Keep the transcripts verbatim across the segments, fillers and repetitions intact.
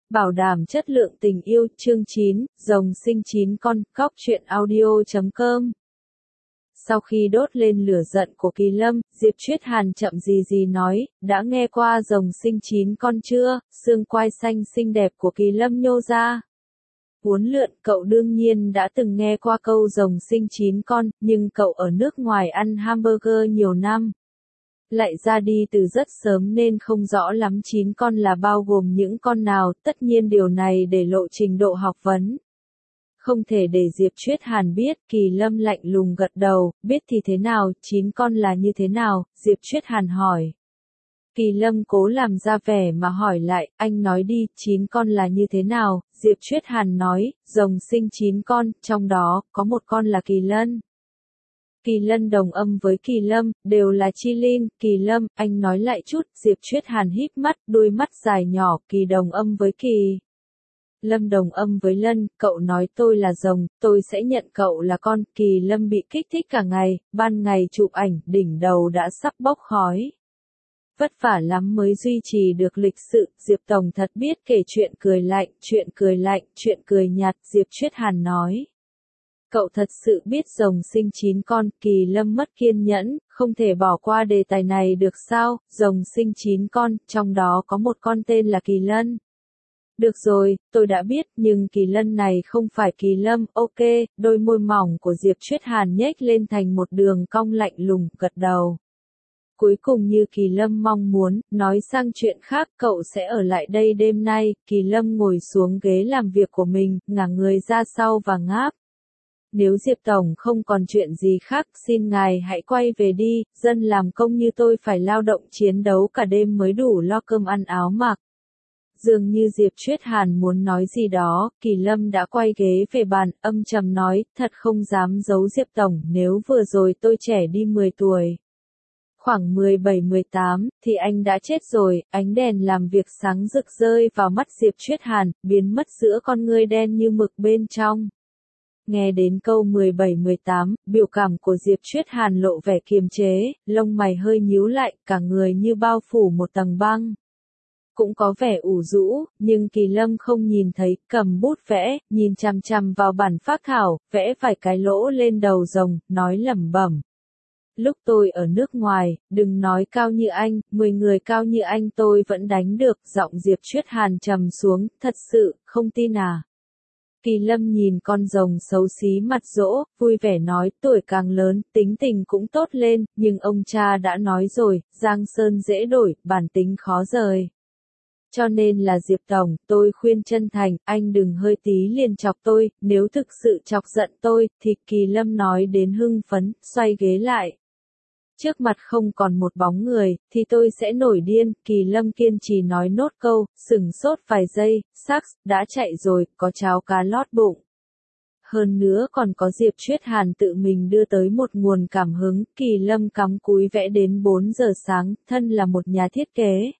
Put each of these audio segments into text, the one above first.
Bảo đảm chất lượng tình yêu, chương chín, rồng sinh chín con, góc truyện audio chấm com. Sau khi đốt lên lửa giận của Kỳ Lâm, Diệp Chuyết Hàn chậm gì gì nói, đã nghe qua rồng sinh chín con chưa? Xương quai xanh xinh đẹp của Kỳ Lâm nhô ra. Uốn lượn, cậu đương nhiên đã từng nghe qua câu rồng sinh chín con, nhưng cậu ở nước ngoài ăn hamburger nhiều năm. Lại ra đi từ rất sớm nên không rõ lắm chín con là bao gồm những con nào, tất nhiên điều này để lộ trình độ học vấn. Không thể để Diệp Chuyết Hàn biết, Kỳ Lâm lạnh lùng gật đầu, biết thì thế nào, chín con là như thế nào, Diệp Chuyết Hàn hỏi. Kỳ Lâm cố làm ra vẻ mà hỏi lại, anh nói đi, chín con là như thế nào, Diệp Chuyết Hàn nói, rồng sinh chín con, trong đó, có một con là Kỳ Lân. Kỳ Lân đồng âm với Kỳ Lâm, đều là Chi Linh, Kỳ Lâm, anh nói lại chút, Diệp Chuyết Hàn híp mắt, đôi mắt dài nhỏ, Kỳ đồng âm với Kỳ Lâm đồng âm với Lân, cậu nói tôi là rồng, tôi sẽ nhận cậu là con, Kỳ Lâm bị kích thích cả ngày, ban ngày chụp ảnh, đỉnh đầu đã sắp bốc khói. Vất vả lắm mới duy trì được lịch sự, Diệp Tổng thật biết kể chuyện cười lạnh, chuyện cười lạnh, chuyện cười nhạt, Diệp Chuyết Hàn nói. Cậu thật sự biết rồng sinh chín con, Kỳ Lâm mất kiên nhẫn, không thể bỏ qua đề tài này được sao, rồng sinh chín con, trong đó có một con tên là Kỳ Lân. Được rồi, tôi đã biết, nhưng Kỳ Lân này không phải Kỳ Lâm, ok, đôi môi mỏng của Diệp Chuyết Hàn nhếch lên thành một đường cong lạnh lùng, gật đầu. Cuối cùng như Kỳ Lâm mong muốn, nói sang chuyện khác, cậu sẽ ở lại đây đêm nay, Kỳ Lâm ngồi xuống ghế làm việc của mình, ngả người ra sau và ngáp. Nếu Diệp Tổng không còn chuyện gì khác, xin ngài hãy quay về đi, dân làm công như tôi phải lao động chiến đấu cả đêm mới đủ lo cơm ăn áo mặc. Dường như Diệp Chuyết Hàn muốn nói gì đó, Kỳ Lâm đã quay ghế về bàn, âm trầm nói, thật không dám giấu Diệp Tổng, nếu vừa rồi tôi trẻ đi mười tuổi. Khoảng mười bảy mười tám, thì anh đã chết rồi, ánh đèn làm việc sáng rực rơi vào mắt Diệp Chuyết Hàn, biến mất giữa con ngươi đen như mực bên trong. Nghe đến câu mười bảy mười tám, biểu cảm của Diệp Chuyết Hàn lộ vẻ kiềm chế, lông mày hơi nhíu lại, cả người như bao phủ một tầng băng. Cũng có vẻ ủ rũ, nhưng Kỳ Lâm không nhìn thấy, cầm bút vẽ, nhìn chằm chằm vào bản phác thảo, vẽ vài cái lỗ lên đầu rồng, nói lẩm bẩm. Lúc tôi ở nước ngoài, đừng nói cao như anh, mười người cao như anh tôi vẫn đánh được, giọng Diệp Chuyết Hàn trầm xuống, thật sự, không tin à. Kỳ Lâm nhìn con rồng xấu xí mặt dỗ, vui vẻ nói, tuổi càng lớn, tính tình cũng tốt lên, nhưng ông cha đã nói rồi, giang sơn dễ đổi, bản tính khó rời. Cho nên là Diệp Tổng, tôi khuyên chân thành, anh đừng hơi tí liền chọc tôi, nếu thực sự chọc giận tôi, thì Kỳ Lâm nói đến hưng phấn, xoay ghế lại. Trước mặt không còn một bóng người, thì tôi sẽ nổi điên, Kỳ Lâm kiên trì nói nốt câu, sửng sốt vài giây, Sax, đã chạy rồi, có cháo cá lót bụng. Hơn nữa còn có Diệp Chuyết Hàn tự mình đưa tới một nguồn cảm hứng, Kỳ Lâm cắm cúi vẽ đến bốn giờ sáng, thân là một nhà thiết kế.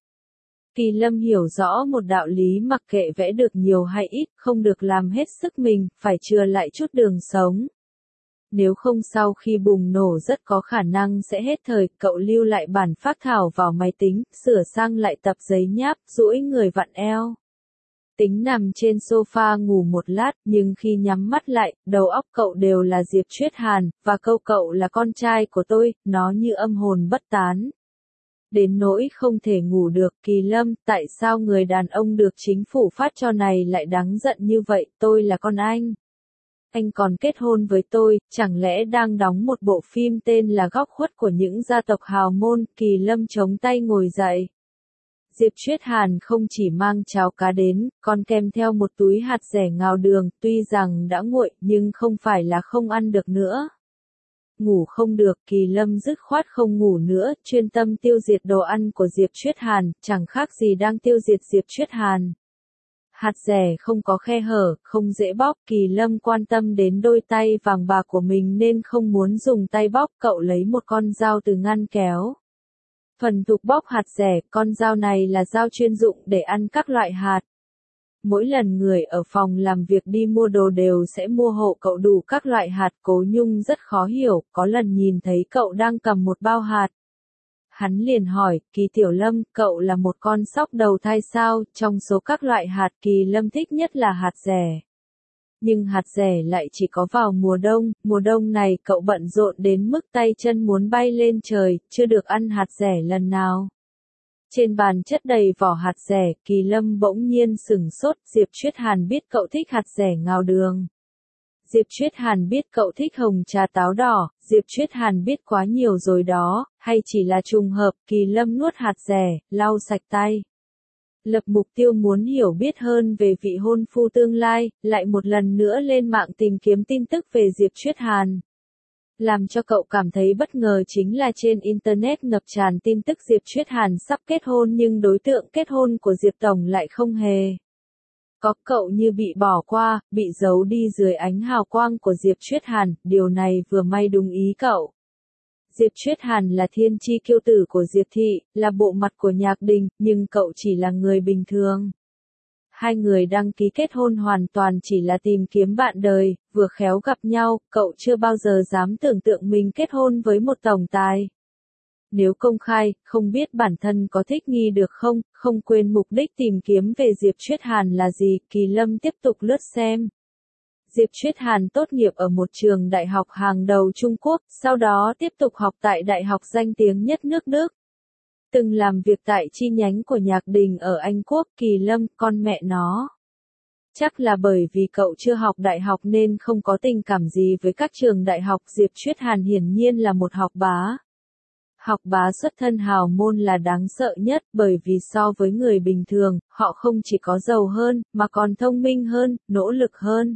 Kỳ Lâm hiểu rõ một đạo lý mặc kệ vẽ được nhiều hay ít, không được làm hết sức mình, phải chừa lại chút đường sống. Nếu không sau khi bùng nổ rất có khả năng sẽ hết thời, cậu lưu lại bản phác thảo vào máy tính, sửa sang lại tập giấy nháp, duỗi người vặn eo. Tính nằm trên sofa ngủ một lát, nhưng khi nhắm mắt lại, đầu óc cậu đều là Diệp Chuyết Hàn, và câu cậu là con trai của tôi, nó như âm hồn bất tán. Đến nỗi không thể ngủ được, Kỳ Lâm, tại sao người đàn ông được chính phủ phát cho này lại đáng giận như vậy, tôi là con anh. Anh còn kết hôn với tôi, chẳng lẽ đang đóng một bộ phim tên là Góc khuất của những gia tộc hào môn, Kỳ Lâm chống tay ngồi dậy. Diệp Chuyết Hàn không chỉ mang cháo cá đến, còn kèm theo một túi hạt dẻ ngào đường, tuy rằng đã nguội, nhưng không phải là không ăn được nữa. Ngủ không được, Kỳ Lâm dứt khoát không ngủ nữa, chuyên tâm tiêu diệt đồ ăn của Diệp Chuyết Hàn, chẳng khác gì đang tiêu diệt Diệp Chuyết Hàn. Hạt dẻ không có khe hở, không dễ bóc, Kỳ Lâm quan tâm đến đôi tay vàng bạc của mình nên không muốn dùng tay bóc, cậu lấy một con dao từ ngăn kéo. Phần thục bóc hạt dẻ, con dao này là dao chuyên dụng để ăn các loại hạt. Mỗi lần người ở phòng làm việc đi mua đồ đều sẽ mua hộ cậu đủ các loại hạt, Cố Nhung rất khó hiểu, có lần nhìn thấy cậu đang cầm một bao hạt. hắn liền hỏi, Kỳ Tiểu Lâm, cậu là một con sóc đầu thai sao, trong số các loại hạt Kỳ Lâm thích nhất là hạt dẻ. Nhưng hạt dẻ lại chỉ có vào mùa đông, mùa đông này cậu bận rộn đến mức tay chân muốn bay lên trời, chưa được ăn hạt dẻ lần nào. Trên bàn chất đầy vỏ hạt dẻ, Kỳ Lâm bỗng nhiên sửng sốt, Diệp Chuyết Hàn biết cậu thích hạt dẻ ngào đường. Diệp Chuyết Hàn biết cậu thích hồng trà táo đỏ, Diệp Chuyết Hàn biết quá nhiều rồi đó, hay chỉ là trùng hợp, Kỳ Lâm nuốt hạt dẻ, lau sạch tay. Lập mục tiêu muốn hiểu biết hơn về vị hôn phu tương lai, lại một lần nữa lên mạng tìm kiếm tin tức về Diệp Chuyết Hàn. Làm cho cậu cảm thấy bất ngờ chính là trên Internet ngập tràn tin tức Diệp Chuyết Hàn sắp kết hôn nhưng đối tượng kết hôn của Diệp Tổng lại không hề. Có cậu như bị bỏ qua, bị giấu đi dưới ánh hào quang của Diệp Chuyết Hàn, điều này vừa may đúng ý cậu. Diệp Chuyết Hàn là thiên chi kiêu tử của Diệp Thị, là bộ mặt của Nhạc Đình, nhưng cậu chỉ là người bình thường. Hai người đăng ký kết hôn hoàn toàn chỉ là tìm kiếm bạn đời, vừa khéo gặp nhau, cậu chưa bao giờ dám tưởng tượng mình kết hôn với một tổng tài. Nếu công khai, không biết bản thân có thích nghi được không, không quên mục đích tìm kiếm về Diệp Chuyết Hàn là gì, Kỳ Lâm tiếp tục lướt xem. Diệp Chuyết Hàn tốt nghiệp ở một trường đại học hàng đầu Trung Quốc, sau đó tiếp tục học tại đại học danh tiếng nhất nước Đức. Từng làm việc tại chi nhánh của Nhạc Đình ở Anh Quốc, Kỳ Lâm, con mẹ nó. Chắc là bởi vì cậu chưa học đại học nên không có tình cảm gì với các trường đại học, Diệp Chuyết Hàn hiển nhiên là một học bá. Học bá xuất thân hào môn là đáng sợ nhất, bởi vì so với người bình thường, họ không chỉ có giàu hơn, mà còn thông minh hơn, nỗ lực hơn.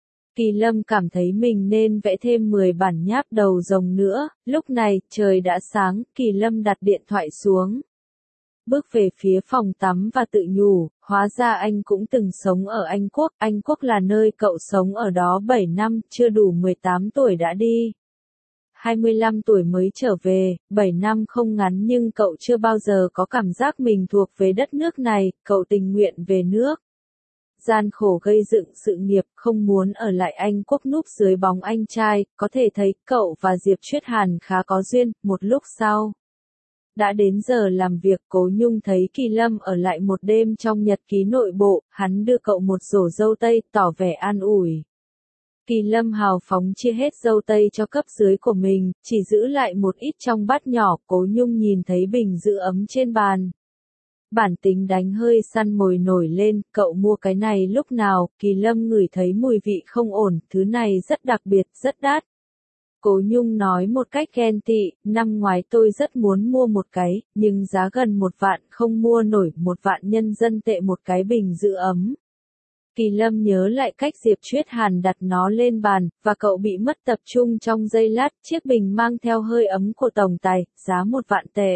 Kỳ Lâm cảm thấy mình nên vẽ thêm mười bản nháp đầu rồng nữa, lúc này, trời đã sáng, Kỳ Lâm đặt điện thoại xuống. Bước về phía phòng tắm và tự nhủ, hóa ra anh cũng từng sống ở Anh Quốc, Anh Quốc là nơi cậu sống ở đó bảy năm, chưa đủ mười tám tuổi đã đi. hai mươi lăm tuổi mới trở về, bảy năm không ngắn nhưng cậu chưa bao giờ có cảm giác mình thuộc về đất nước này, cậu tình nguyện về nước. Gian khổ gây dựng sự nghiệp, không muốn ở lại Anh Quốc núp dưới bóng anh trai, có thể thấy cậu và Diệp Chuyết Hàn khá có duyên, một lúc sau. Đã đến giờ làm việc, Cố Nhung thấy Kỳ Lâm ở lại một đêm trong nhật ký nội bộ, hắn đưa cậu một rổ dâu tây, tỏ vẻ an ủi. Kỳ Lâm hào phóng chia hết dâu tây cho cấp dưới của mình, chỉ giữ lại một ít trong bát nhỏ, Cố Nhung nhìn thấy bình giữ ấm trên bàn. Bản tính đánh hơi săn mồi nổi lên, cậu mua cái này lúc nào, Kỳ Lâm ngửi thấy mùi vị không ổn, thứ này rất đặc biệt, rất đắt. Cố Nhung nói một cách ghen tị, năm ngoái tôi rất muốn mua một cái, nhưng giá gần một vạn không mua nổi, một vạn nhân dân tệ một cái bình giữ ấm. Kỳ Lâm nhớ lại cách Diệp Chuyết Hàn đặt nó lên bàn, và cậu bị mất tập trung trong giây lát, chiếc bình mang theo hơi ấm của tổng tài, giá một vạn tệ.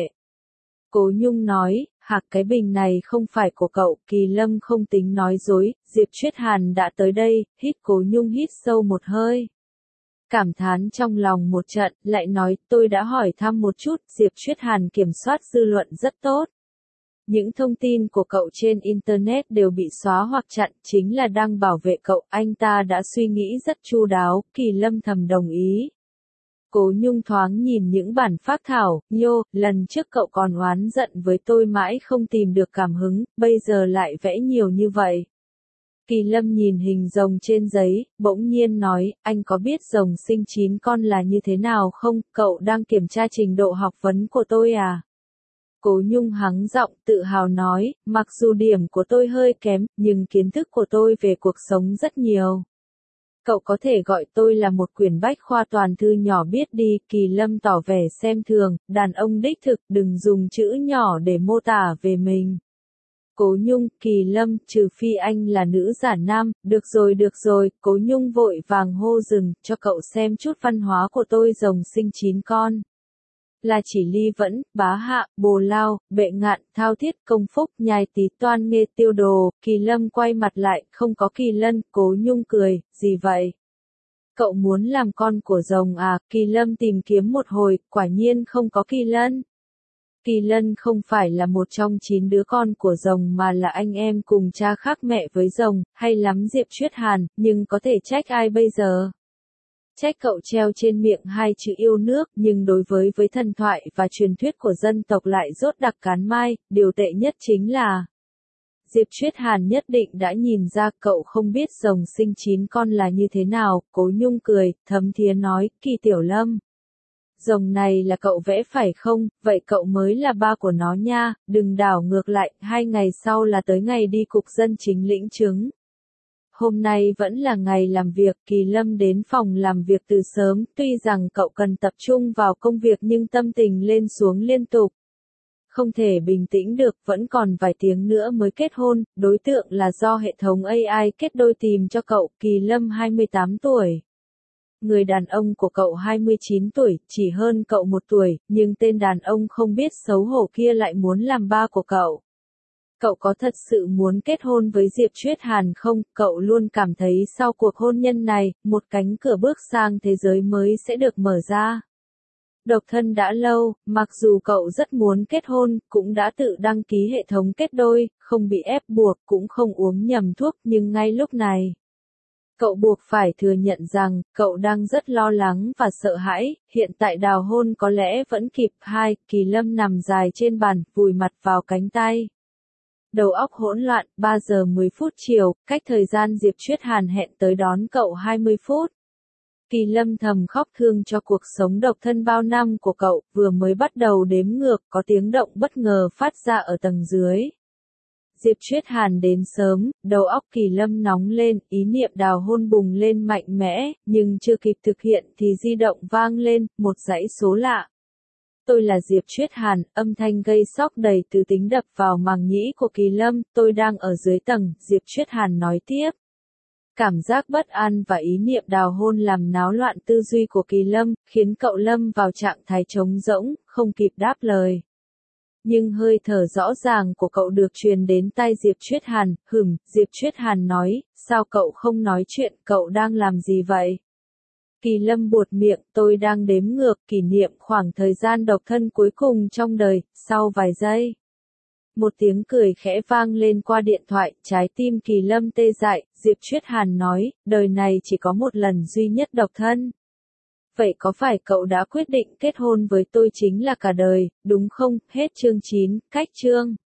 Cố Nhung nói, hạc cái bình này không phải của cậu, Kỳ Lâm không tính nói dối, Diệp Chuyết Hàn đã tới đây, hít Cố Nhung hít sâu một hơi. Cảm thán trong lòng một trận, lại nói, tôi đã hỏi thăm một chút, Diệp Chuyết Hàn kiểm soát dư luận rất tốt. Những thông tin của cậu trên Internet đều bị xóa hoặc chặn, chính là đang bảo vệ cậu, anh ta đã suy nghĩ rất chu đáo, Kỳ Lâm thầm đồng ý. Cố Nhung thoáng nhìn những bản phác thảo, nhô, lần trước cậu còn oán giận với tôi mãi không tìm được cảm hứng, bây giờ lại vẽ nhiều như vậy. Kỳ Lâm nhìn hình rồng trên giấy, bỗng nhiên nói, anh có biết rồng sinh chín con là như thế nào không, cậu đang kiểm tra trình độ học vấn của tôi à? Cố Nhung hắng giọng, tự hào nói, mặc dù điểm của tôi hơi kém, nhưng kiến thức của tôi về cuộc sống rất nhiều. Cậu có thể gọi tôi là một quyển bách khoa toàn thư nhỏ biết đi, Kỳ Lâm tỏ vẻ xem thường, đàn ông đích thực, đừng dùng chữ nhỏ để mô tả về mình. Cố Nhung, Kỳ Lâm, trừ phi anh là nữ giả nam, được rồi được rồi, Cố Nhung vội vàng hô dừng, cho cậu xem chút văn hóa của tôi rồng sinh chín con. Là chỉ ly vẫn, bá hạ, bồ lao, bệ ngạn, thao thiết, công phúc, nhai tí toan nghê tiêu đồ, Kỳ Lâm quay mặt lại, không có Kỳ Lân, Cố Nhung cười, gì vậy? Cậu muốn làm con của rồng à, Kỳ Lâm tìm kiếm một hồi, quả nhiên không có Kỳ Lân. Kỳ Lân không phải là một trong chín đứa con của rồng mà là anh em cùng cha khác mẹ với rồng, hay lắm Diệp Chuyết Hàn, nhưng có thể trách ai bây giờ? Trách cậu treo trên miệng hai chữ yêu nước, nhưng đối với với thần thoại và truyền thuyết của dân tộc lại rốt đặc cán mai, điều tệ nhất chính là Diệp Chuyết Hàn nhất định đã nhìn ra cậu không biết rồng sinh chín con là như thế nào, Cố Nhung cười, thấm thía nói, Kỳ Tiểu Lâm. Rồng này là cậu vẽ phải không, vậy cậu mới là ba của nó nha, đừng đảo ngược lại, hai ngày sau là tới ngày đi cục dân chính lĩnh chứng. Hôm nay vẫn là ngày làm việc, Kỳ Lâm đến phòng làm việc từ sớm, tuy rằng cậu cần tập trung vào công việc nhưng tâm tình lên xuống liên tục. Không thể bình tĩnh được, vẫn còn vài tiếng nữa mới kết hôn, đối tượng là do hệ thống a i kết đôi tìm cho cậu, Kỳ Lâm hai mươi tám tuổi. Người đàn ông của cậu hai mươi chín tuổi, chỉ hơn cậu một tuổi, nhưng tên đàn ông không biết xấu hổ kia lại muốn làm ba của cậu. Cậu có thật sự muốn kết hôn với Diệp Chuyết Hàn không? Cậu luôn cảm thấy sau cuộc hôn nhân này, một cánh cửa bước sang thế giới mới sẽ được mở ra. Độc thân đã lâu, mặc dù cậu rất muốn kết hôn, cũng đã tự đăng ký hệ thống kết đôi, không bị ép buộc, cũng không uống nhầm thuốc, nhưng ngay lúc này, cậu buộc phải thừa nhận rằng, cậu đang rất lo lắng và sợ hãi, hiện tại đào hôn có lẽ vẫn kịp. Hai, Kỳ Lâm nằm dài trên bàn, vùi mặt vào cánh tay. Đầu óc hỗn loạn, ba giờ mười phút chiều, cách thời gian Diệp Chuyết Hàn hẹn tới đón cậu hai mươi phút. Kỳ Lâm thầm khóc thương cho cuộc sống độc thân bao năm của cậu, vừa mới bắt đầu đếm ngược, có tiếng động bất ngờ phát ra ở tầng dưới. Diệp Chuyết Hàn đến sớm, đầu óc Kỳ Lâm nóng lên, ý niệm đào hôn bùng lên mạnh mẽ, nhưng chưa kịp thực hiện thì di động vang lên, một dãy số lạ. Tôi là Diệp Chuyết Hàn, âm thanh gây sốc đầy từ tính đập vào màng nhĩ của Kỳ Lâm, tôi đang ở dưới tầng, Diệp Chuyết Hàn nói tiếp. Cảm giác bất an và ý niệm đào hôn làm náo loạn tư duy của Kỳ Lâm, khiến cậu lâm vào trạng thái trống rỗng, không kịp đáp lời. Nhưng hơi thở rõ ràng của cậu được truyền đến tai Diệp Chuyết Hàn, hửm, Diệp Chuyết Hàn nói, sao cậu không nói chuyện, cậu đang làm gì vậy? Kỳ Lâm buột miệng, tôi đang đếm ngược kỷ niệm khoảng thời gian độc thân cuối cùng trong đời, sau vài giây. Một tiếng cười khẽ vang lên qua điện thoại, trái tim Kỳ Lâm tê dại, Diệp Chuyết Hàn nói, đời này chỉ có một lần duy nhất độc thân. Vậy có phải cậu đã quyết định kết hôn với tôi chính là cả đời, đúng không? Hết chương chín, cách chương.